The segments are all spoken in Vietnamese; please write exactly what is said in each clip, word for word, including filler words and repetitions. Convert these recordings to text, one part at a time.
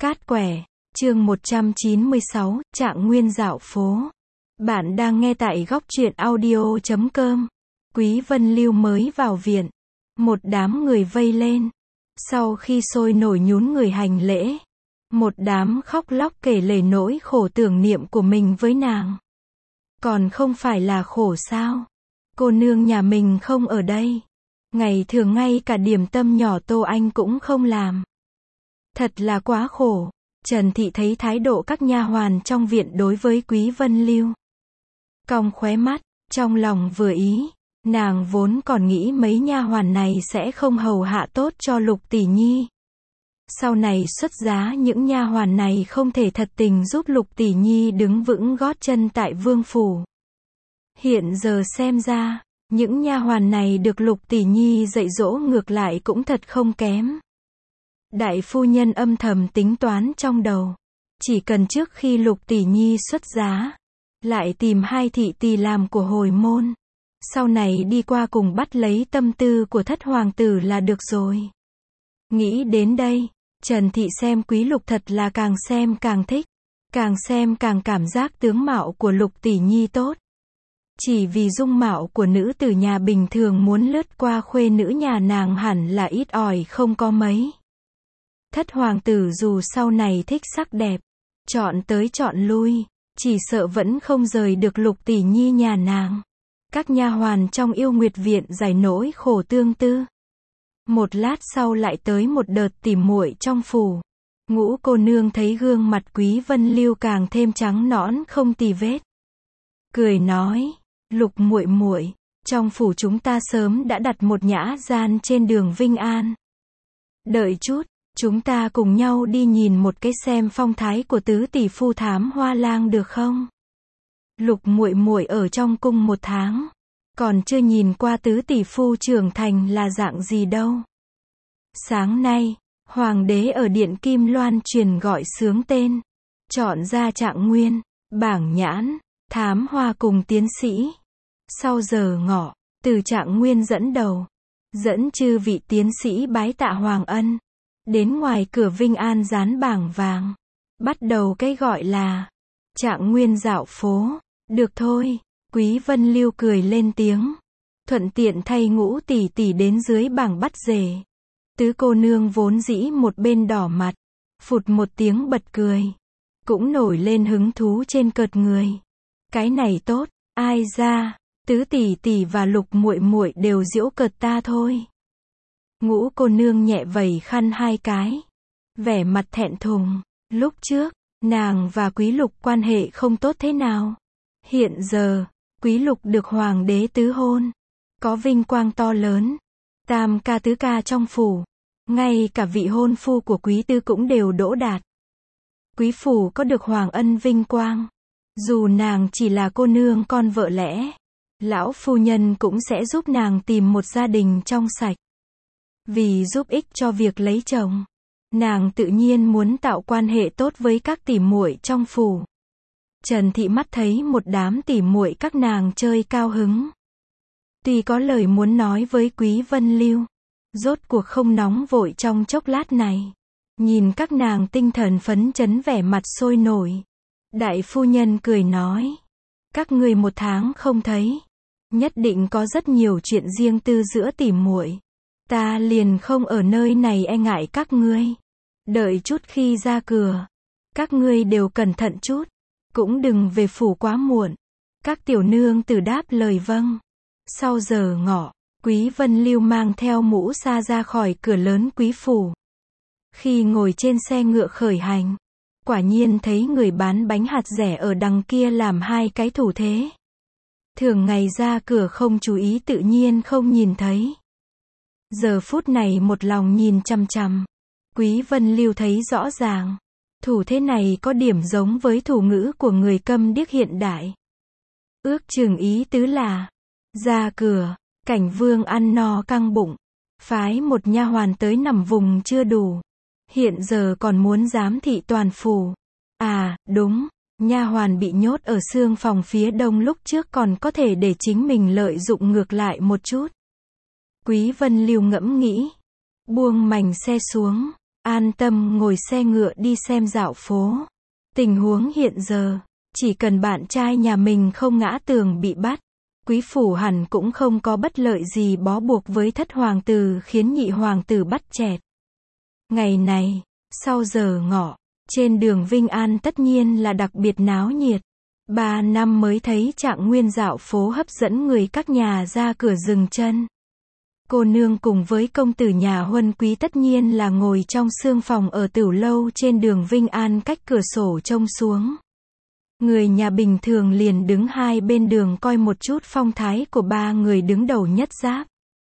Cát quẻ, chương một trăm chín mươi sáu, Trạng Nguyên dạo phố. Bạn đang nghe tại góc truyện audio chấm com. Quý Vân Lưu mới vào viện. Một đám người vây lên. Sau khi sôi nổi nhún người hành lễ. Một đám khóc lóc kể lể nỗi khổ tưởng niệm của mình với nàng. Còn không phải là khổ sao? Cô nương nhà mình không ở đây. Ngày thường ngay cả điểm tâm nhỏ Tô Anh cũng không làm. Thật là quá khổ. Trần Thị thấy thái độ các nha hoàn trong viện đối với Quý Vân Lưu. Cong khóe mắt, trong lòng vừa ý, nàng vốn còn nghĩ mấy nha hoàn này sẽ không hầu hạ tốt cho Lục tỷ nhi. Sau này xuất giá những nha hoàn này không thể thật tình giúp Lục tỷ nhi đứng vững gót chân tại vương phủ. Hiện giờ xem ra, những nha hoàn này được Lục tỷ nhi dạy dỗ ngược lại cũng thật không kém. Đại phu nhân âm thầm tính toán trong đầu. Chỉ cần trước khi Lục tỷ nhi xuất giá, lại tìm hai thị tỳ làm của hồi môn. Sau này đi qua cùng bắt lấy tâm tư của thất hoàng tử là được rồi. Nghĩ đến đây, Trần Thị xem Quý Lục thật là càng xem càng thích. Càng xem càng cảm giác tướng mạo của Lục tỷ nhi tốt. Chỉ vì dung mạo của nữ tử nhà bình thường muốn lướt qua khuê nữ nhà nàng hẳn là ít ỏi không có mấy. Thất hoàng tử dù sau này thích sắc đẹp, chọn tới chọn lui, chỉ sợ vẫn không rời được Lục tỷ nhi nhà nàng. Các nha hoàn trong Yêu Nguyệt viện giải nỗi khổ tương tư. Một lát sau lại tới một đợt tỉ muội trong phủ. Ngũ cô nương thấy gương mặt Quý Vân Lưu càng thêm trắng nõn không tì vết. Cười nói, Lục muội muội, trong phủ chúng ta sớm đã đặt một nhã gian trên đường Vinh An. Đợi chút, chúng ta cùng nhau đi nhìn một cái xem phong thái của tứ tỷ phu Thám Hoa Lang được không? Lục muội muội ở trong cung một tháng, còn chưa nhìn qua tứ tỷ phu trưởng thành là dạng gì đâu. Sáng nay, hoàng đế ở điện Kim Loan truyền gọi xướng tên, chọn ra Trạng Nguyên, Bảng Nhãn, Thám Hoa cùng tiến sĩ. Sau giờ ngọ, từ Trạng Nguyên dẫn đầu, dẫn chư vị tiến sĩ bái tạ hoàng ân. Đến ngoài cửa Vinh An dán bảng vàng. Bắt đầu cái gọi là Trạng Nguyên dạo phố. Được thôi, Quý Vân Lưu cười lên tiếng. Thuận tiện thay Ngũ tỷ tỷ đến dưới bảng bắt rể. Tứ cô nương vốn dĩ một bên đỏ mặt, phụt một tiếng bật cười. Cũng nổi lên hứng thú trên cợt người. Cái này tốt, ai ra, tứ tỷ tỷ và Lục muội muội đều giễu cợt ta thôi. Ngũ cô nương nhẹ vẩy khăn hai cái, vẻ mặt thẹn thùng. Lúc trước, nàng và Quý Lục quan hệ không tốt thế nào. Hiện giờ, Quý Lục được hoàng đế tứ hôn, có vinh quang to lớn. Tam ca tứ ca trong phủ, ngay cả vị hôn phu của Quý tư cũng đều đỗ đạt. Quý phủ có được hoàng ân vinh quang, dù nàng chỉ là cô nương con vợ lẽ, lão phu nhân cũng sẽ giúp nàng tìm một gia đình trong sạch. Vì giúp ích cho việc lấy chồng, nàng tự nhiên muốn tạo quan hệ tốt với các tỷ muội trong phủ. Trần Thị mắt thấy một đám tỷ muội các nàng chơi cao hứng. Tuy có lời muốn nói với Quý Vân Lưu, rốt cuộc không nóng vội trong chốc lát này. Nhìn các nàng tinh thần phấn chấn vẻ mặt sôi nổi. Đại phu nhân cười nói, các ngươi một tháng không thấy, nhất định có rất nhiều chuyện riêng tư giữa tỷ muội. Ta liền không ở nơi này e ngại các ngươi. Đợi chút khi ra cửa, các ngươi đều cẩn thận chút, cũng đừng về phủ quá muộn. Các tiểu nương tử đáp lời vâng. Sau giờ ngọ, Quý Vân Lưu mang theo mũ sa ra khỏi cửa lớn quý phủ. Khi ngồi trên xe ngựa khởi hành, quả nhiên thấy người bán bánh hạt dẻ ở đằng kia làm hai cái thủ thế. Thường ngày ra cửa không chú ý tự nhiên không nhìn thấy. Giờ phút này một lòng nhìn chằm chằm. Quý Vân Lưu thấy rõ ràng. Thủ thế này có điểm giống với thủ ngữ của người câm điếc hiện đại. Ước chừng ý tứ là, ra cửa, Cảnh Vương ăn no căng bụng, phái một nha hoàn tới nằm vùng chưa đủ. Hiện giờ còn muốn giám thị toàn phủ. À, đúng, nha hoàn bị nhốt ở xương phòng phía đông lúc trước còn có thể để chính mình lợi dụng ngược lại một chút. Quý Vân Lưu ngẫm nghĩ, buông mành xe xuống, an tâm ngồi xe ngựa đi xem dạo phố. Tình huống hiện giờ, chỉ cần bạn trai nhà mình không ngã tường bị bắt, quý phủ hẳn cũng không có bất lợi gì bó buộc với thất hoàng tử khiến nhị hoàng tử bắt chẹt. Ngày này, sau giờ ngọ, trên đường Vinh An tất nhiên là đặc biệt náo nhiệt. Ba năm mới thấy Trạng Nguyên dạo phố hấp dẫn người các nhà ra cửa dừng chân. Cô nương cùng với công tử nhà huân quý tất nhiên là ngồi trong sương phòng ở tửu lâu trên đường Vinh An cách cửa sổ trông xuống. Người nhà bình thường liền đứng hai bên đường coi một chút phong thái của ba người đứng đầu nhất giáp.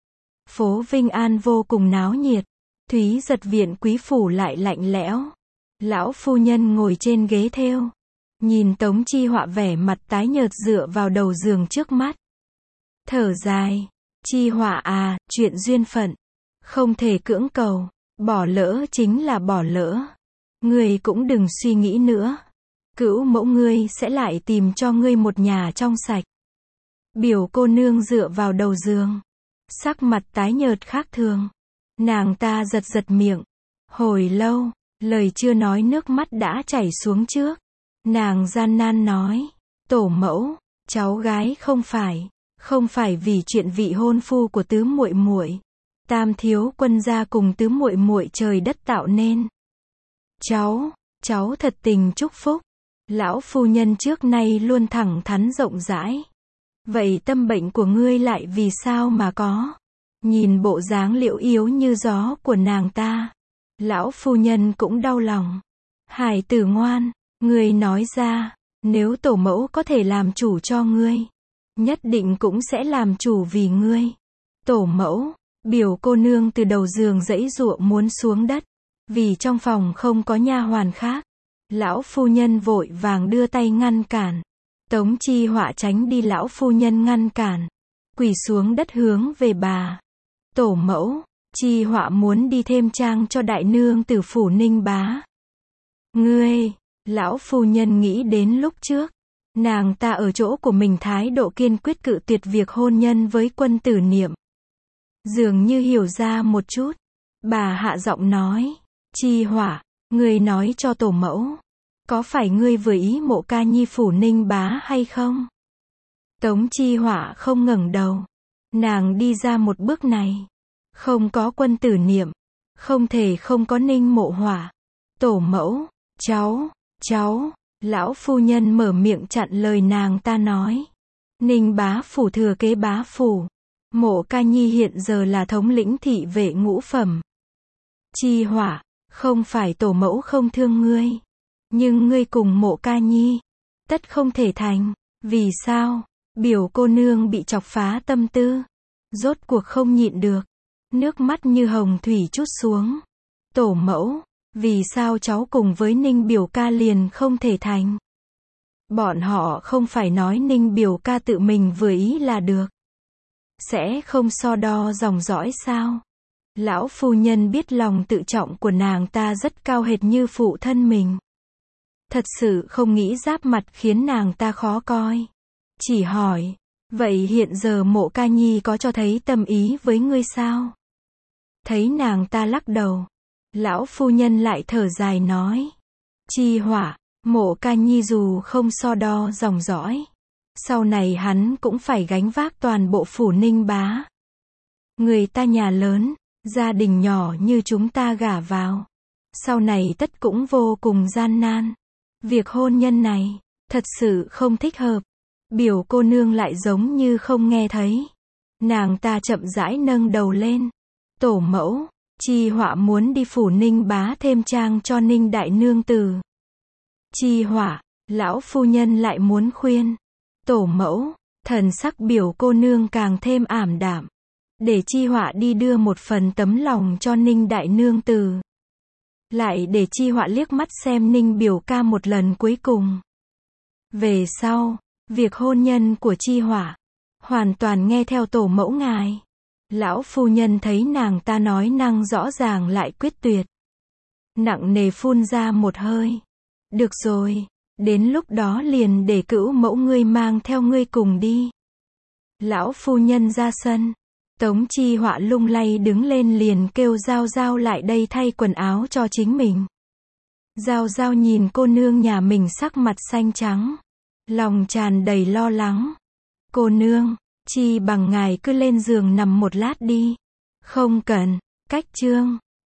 Phố Vinh An vô cùng náo nhiệt. Thúy Giật viện quý phủ lại lạnh lẽo. Lão phu nhân ngồi trên ghế thêu, nhìn Tống Chi Họa vẻ mặt tái nhợt dựa vào đầu giường trước mắt. Thở dài, Chi Họa à, chuyện duyên phận, không thể cưỡng cầu, bỏ lỡ chính là bỏ lỡ. Ngươi cũng đừng suy nghĩ nữa. Cữu mẫu ngươi sẽ lại tìm cho ngươi một nhà trong sạch. Biểu cô nương dựa vào đầu giường, sắc mặt tái nhợt khác thường. Nàng ta giật giật miệng. Hồi lâu, lời chưa nói nước mắt đã chảy xuống trước. Nàng gian nan nói, tổ mẫu, cháu gái không phải, không phải vì chuyện vị hôn phu của tứ muội muội, Tam thiếu quân gia cùng tứ muội muội trời đất tạo nên. Cháu, cháu thật tình chúc phúc. Lão phu nhân trước nay luôn thẳng thắn rộng rãi. Vậy tâm bệnh của ngươi lại vì sao mà có? Nhìn bộ dáng liễu yếu như gió của nàng ta, lão phu nhân cũng đau lòng. Hải tử ngoan, ngươi nói ra, nếu tổ mẫu có thể làm chủ cho ngươi, nhất định cũng sẽ làm chủ vì ngươi. Tổ mẫu, biểu cô nương từ đầu giường giãy giụa muốn xuống đất, vì trong phòng không có nha hoàn khác. Lão phu nhân vội vàng đưa tay ngăn cản. Tống Chi Họa tránh đi lão phu nhân ngăn cản, quỳ xuống đất hướng về bà. Tổ mẫu, Chi Họa muốn đi thêm trang cho đại nương tử phủ Ninh Bá. Ngươi, lão phu nhân nghĩ đến lúc trước, nàng ta ở chỗ của mình thái độ kiên quyết cự tuyệt việc hôn nhân với Quân Tử Niệm. Dường như hiểu ra một chút, bà hạ giọng nói, Chi Họa, ngươi nói cho tổ mẫu, có phải ngươi vừa ý Mộ Ca Nhi phủ Ninh Bá hay không? Tống Chi Họa không ngẩng đầu. Nàng đi ra một bước này. Không có Quân Tử Niệm, không thể không có Ninh Mộ Hỏa. Tổ mẫu, cháu, cháu, lão phu nhân mở miệng chặn lời nàng ta nói. Ninh Bá phủ thừa kế bá phủ. Mộ Ca Nhi hiện giờ là thống lĩnh thị vệ ngũ phẩm. Chi Họa, không phải tổ mẫu không thương ngươi, nhưng ngươi cùng Mộ Ca Nhi tất không thể thành. Vì sao? Biểu cô nương bị chọc phá tâm tư, rốt cuộc không nhịn được, nước mắt như hồng thủy trút xuống. Tổ mẫu, vì sao cháu cùng với Ninh biểu ca liền không thể thành? Bọn họ không phải nói Ninh biểu ca tự mình vừa ý là được, sẽ không so đo dòng dõi sao? Lão phu nhân biết lòng tự trọng của nàng ta rất cao hệt như phụ thân mình. Thật sự không nghĩ giáp mặt khiến nàng ta khó coi. Chỉ hỏi, vậy hiện giờ Mộ Ca Nhi có cho thấy tâm ý với ngươi sao? Thấy nàng ta lắc đầu, lão phu nhân lại thở dài nói, Chi Họa, Mộ Ca Nhi dù không so đo dòng dõi, sau này hắn cũng phải gánh vác toàn bộ phủ Ninh Bá. Người ta nhà lớn, gia đình nhỏ như chúng ta gả vào, sau này tất cũng vô cùng gian nan. Việc hôn nhân này, thật sự không thích hợp. Biểu cô nương lại giống như không nghe thấy. Nàng ta chậm rãi nâng đầu lên. Tổ mẫu, Chi Họa muốn đi phủ Ninh Bá thêm trang cho Ninh đại nương tử. Chi Họa, lão phu nhân lại muốn khuyên. Tổ mẫu, thần sắc biểu cô nương càng thêm ảm đạm. Để Chi Họa đi đưa một phần tấm lòng cho Ninh đại nương tử. Lại để Chi Họa liếc mắt xem Ninh biểu ca một lần cuối cùng. Về sau, việc hôn nhân của Chi Họa hoàn toàn nghe theo tổ mẫu ngài. Lão phu nhân thấy nàng ta nói năng rõ ràng lại quyết tuyệt, nặng nề phun ra một hơi. Được rồi, đến lúc đó liền để cữu mẫu ngươi mang theo ngươi cùng đi. Lão phu nhân ra sân. Tống Chi Họa lung lay đứng lên liền kêu Giao Giao lại đây thay quần áo cho chính mình. Giao Giao nhìn cô nương nhà mình sắc mặt xanh trắng, lòng tràn đầy lo lắng. Cô nương, chi bằng ngài cứ lên giường nằm một lát đi. Không cần, cách chương.